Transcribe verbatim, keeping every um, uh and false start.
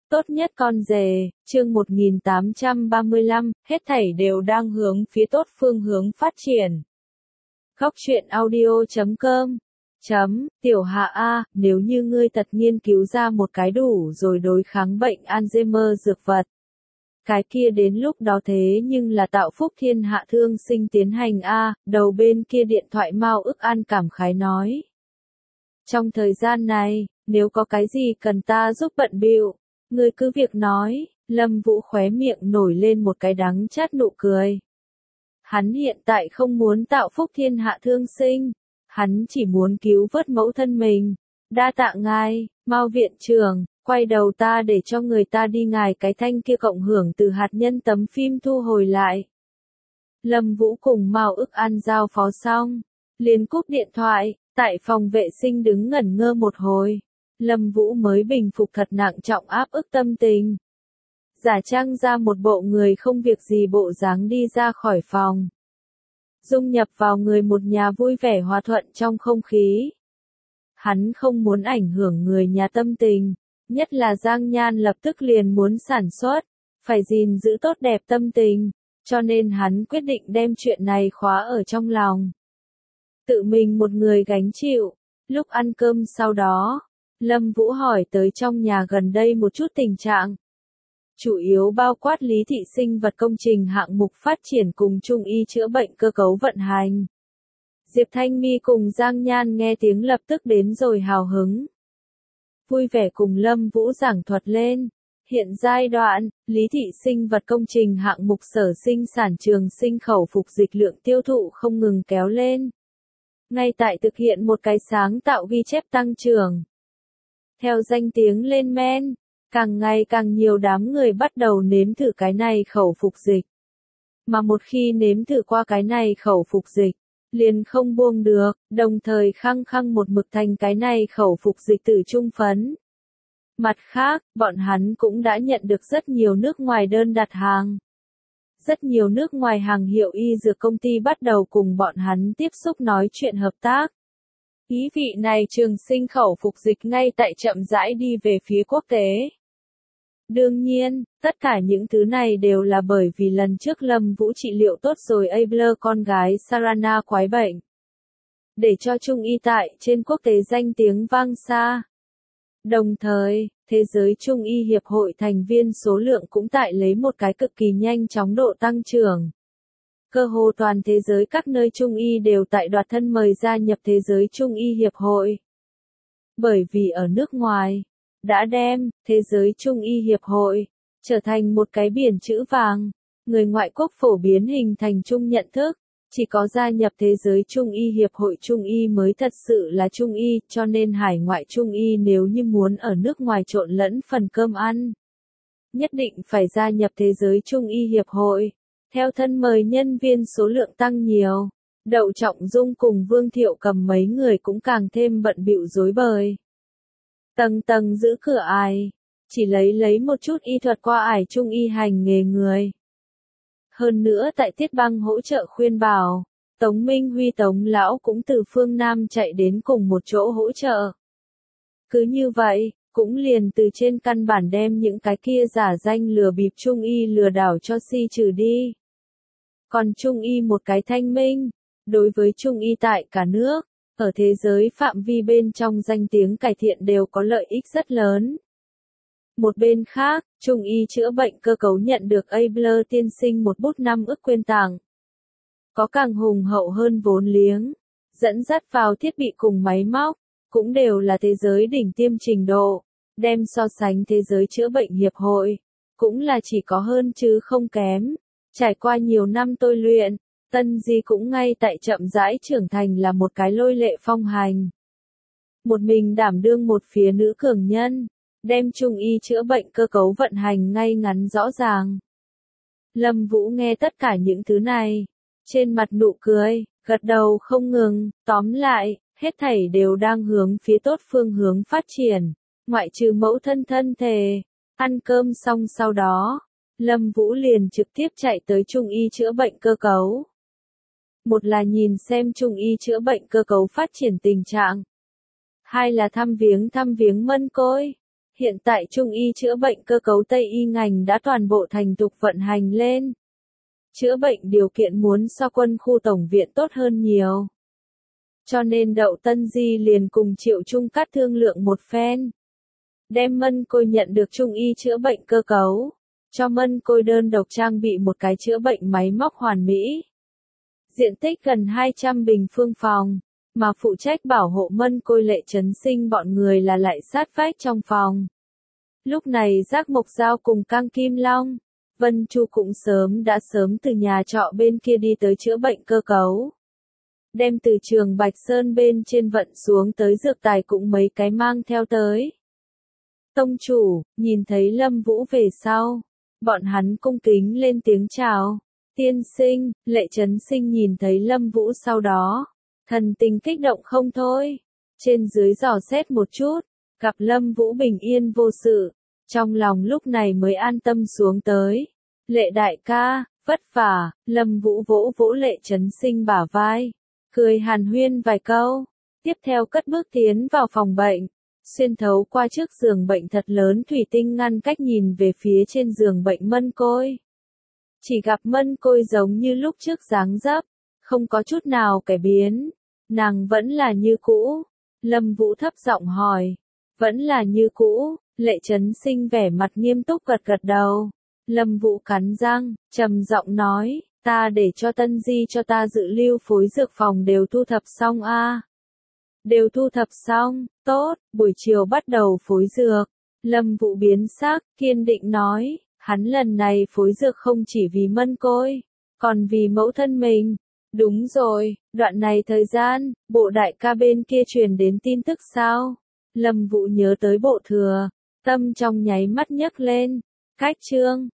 Tốt nhất con rể, chương một nghìn tám trăm ba mươi lăm, hết thảy đều đang hướng phía tốt phương hướng phát triển. Góc truyện audio chấm com chấm, tiểu hạ A, nếu như ngươi thật nghiên cứu ra một cái đủ rồi đối kháng bệnh Alzheimer dược vật. Cái kia đến lúc đó thế nhưng là tạo phúc thiên hạ thương sinh tiến hành A, đầu bên kia điện thoại Mao ức an cảm khái nói. Trong thời gian này, nếu có cái gì cần ta giúp bận bịu, ngươi cứ việc nói, Lâm Vũ khóe miệng nổi lên một cái đắng chát nụ cười. Hắn hiện tại không muốn tạo phúc thiên hạ thương sinh, hắn chỉ muốn cứu vớt mẫu thân mình. Đa tạ ngài, Mao viện trưởng, quay đầu ta để cho người ta đi ngài cái thanh kia cộng hưởng từ hạt nhân tấm phim thu hồi lại. Lâm Vũ cùng Mao ức an giao phó xong, liền cúp điện thoại, tại phòng vệ sinh đứng ngẩn ngơ một hồi. Lâm Vũ mới bình phục thật nặng trọng áp ức tâm tình. Giả trang ra một bộ người không việc gì bộ dáng đi ra khỏi phòng. Dung nhập vào người một nhà vui vẻ hòa thuận trong không khí. Hắn không muốn ảnh hưởng người nhà tâm tình, nhất là Giang Nhan lập tức liền muốn sản xuất, phải gìn giữ tốt đẹp tâm tình, cho nên hắn quyết định đem chuyện này khóa ở trong lòng. Tự mình một người gánh chịu, lúc ăn cơm sau đó. Lâm Vũ hỏi tới trong nhà gần đây một chút tình trạng. Chủ yếu bao quát lý thị sinh vật công trình hạng mục phát triển cùng trung y chữa bệnh cơ cấu vận hành. Diệp Thanh Mi cùng Giang Nhan nghe tiếng lập tức đến rồi hào hứng. Vui vẻ cùng Lâm Vũ giảng thuật lên. Hiện giai đoạn, lý thị sinh vật công trình hạng mục sở sinh sản trường sinh khẩu phục dịch lượng tiêu thụ không ngừng kéo lên. Ngay tại thực hiện một cái sáng tạo ghi chép tăng trưởng. Theo danh tiếng lên men, càng ngày càng nhiều đám người bắt đầu nếm thử cái này khẩu phục dịch. Mà một khi nếm thử qua cái này khẩu phục dịch, liền không buông được, đồng thời khăng khăng một mực thành cái này khẩu phục dịch tử trung phấn. Mặt khác, bọn hắn cũng đã nhận được rất nhiều nước ngoài đơn đặt hàng. Rất nhiều nước ngoài hàng hiệu y dược công ty bắt đầu cùng bọn hắn tiếp xúc nói chuyện hợp tác. Ý vị này trường sinh khẩu phục dịch ngay tại chậm rãi đi về phía quốc tế. Đương nhiên, tất cả những thứ này đều là bởi vì lần trước Lâm Vũ trị liệu tốt rồi Abler con gái Sarana quái bệnh. Để cho Trung y tại trên quốc tế danh tiếng vang xa. Đồng thời, thế giới Trung y hiệp hội thành viên số lượng cũng tại lấy một cái cực kỳ nhanh chóng độ tăng trưởng. Cơ hồ toàn thế giới các nơi Trung y đều tại đoạt thân mời gia nhập thế giới Trung y hiệp hội. Bởi vì ở nước ngoài, đã đem thế giới Trung y hiệp hội trở thành một cái biển chữ vàng, người ngoại quốc phổ biến hình thành chung nhận thức, chỉ có gia nhập thế giới Trung y hiệp hội Trung y mới thật sự là Trung y, cho nên hải ngoại Trung y nếu như muốn ở nước ngoài trộn lẫn phần cơm ăn, nhất định phải gia nhập thế giới Trung y hiệp hội. Theo thân mời nhân viên số lượng tăng nhiều, Đậu Trọng Dung cùng Vương Thiệu Cầm mấy người cũng càng thêm bận bịu rối bời. Tầng tầng giữ cửa ải, chỉ lấy lấy một chút y thuật qua ải Trung y hành nghề người. Hơn nữa tại Tiết Băng hỗ trợ khuyên bảo, Tống Minh Huy Tống Lão cũng từ phương Nam chạy đến cùng một chỗ hỗ trợ. Cứ như vậy, cũng liền từ trên căn bản đem những cái kia giả danh lừa bịp Trung y lừa đảo cho si trừ đi. Còn Trung y một cái thanh minh, đối với Trung y tại cả nước, ở thế giới phạm vi bên trong danh tiếng cải thiện đều có lợi ích rất lớn. Một bên khác, Trung y chữa bệnh cơ cấu nhận được Abler tiên sinh một bút năm ức quyên tặng. Có càng hùng hậu hơn vốn liếng, dẫn dắt vào thiết bị cùng máy móc, cũng đều là thế giới đỉnh tiêm trình độ, đem so sánh thế giới chữa bệnh hiệp hội, cũng là chỉ có hơn chứ không kém. Trải qua nhiều năm tôi luyện, Tân Di cũng ngay tại chậm rãi trưởng thành là một cái lôi lệ phong hành. Một mình đảm đương một phía nữ cường nhân, đem Trung y chữa bệnh cơ cấu vận hành ngay ngắn rõ ràng. Lâm Vũ nghe tất cả những thứ này, trên mặt nụ cười, gật đầu không ngừng, tóm lại, hết thảy đều đang hướng phía tốt phương hướng phát triển, ngoại trừ mẫu thân thân thể. Ăn cơm xong sau đó, Lâm Vũ liền trực tiếp chạy tới Trung y chữa bệnh cơ cấu. Một là nhìn xem Trung y chữa bệnh cơ cấu phát triển tình trạng. Hai là thăm viếng thăm viếng Mân Côi. Hiện tại Trung y chữa bệnh cơ cấu Tây y ngành đã toàn bộ thành thục vận hành lên. Chữa bệnh điều kiện muốn so quân khu tổng viện tốt hơn nhiều. Cho nên Đậu Tân Di liền cùng Triệu Trung Cát thương lượng một phen. Đem Mân Côi nhận được Trung y chữa bệnh cơ cấu. Cho Mân Côi đơn độc trang bị một cái chữa bệnh máy móc hoàn mỹ. Diện tích gần hai trăm bình phương phòng. Mà phụ trách bảo hộ Mân Côi Lệ Trấn Sinh bọn người là lại sát vách trong phòng. Lúc này Giác Mộc Giao cùng Cang Kim Long, Vân Chu cũng sớm đã sớm từ nhà trọ bên kia đi tới chữa bệnh cơ cấu. Đem từ trường Bạch Sơn bên trên vận xuống tới dược tài cũng mấy cái mang theo tới. Tông chủ, nhìn thấy Lâm Vũ về sau, bọn hắn cung kính lên tiếng chào. Tiên sinh, Lệ Trấn Sinh nhìn thấy Lâm Vũ sau đó, thần tình kích động không thôi. Trên dưới dò xét một chút, gặp Lâm Vũ bình yên vô sự, trong lòng lúc này mới an tâm xuống tới. Lệ đại ca, vất vả, Lâm Vũ vỗ vỗ Lệ Trấn Sinh bả vai, cười hàn huyên vài câu, tiếp theo cất bước tiến vào phòng bệnh, xuyên thấu qua trước giường bệnh thật lớn thủy tinh ngăn cách nhìn về phía trên giường bệnh Mân Côi. Chỉ gặp Mân Côi giống như lúc trước dáng dấp, không có chút nào cải biến, nàng vẫn là như cũ. Lâm Vũ thấp giọng hỏi, vẫn là như cũ. Lệ Trấn Sinh vẻ mặt nghiêm túc gật gật đầu. Lâm Vũ cắn răng, trầm giọng nói, ta để cho Tân Di cho ta dự lưu phối dược phòng đều thu thập xong a. À. Đều thu thập xong, tốt, buổi chiều bắt đầu phối dược. Lâm Vũ biến sắc, kiên định nói, hắn lần này phối dược không chỉ vì Mân Côi, còn vì mẫu thân mình. Đúng rồi, đoạn này thời gian, bộ đại ca bên kia truyền đến tin tức sao? Lâm Vũ nhớ tới bộ thừa, tâm trong nháy mắt nhấc lên. Cách chương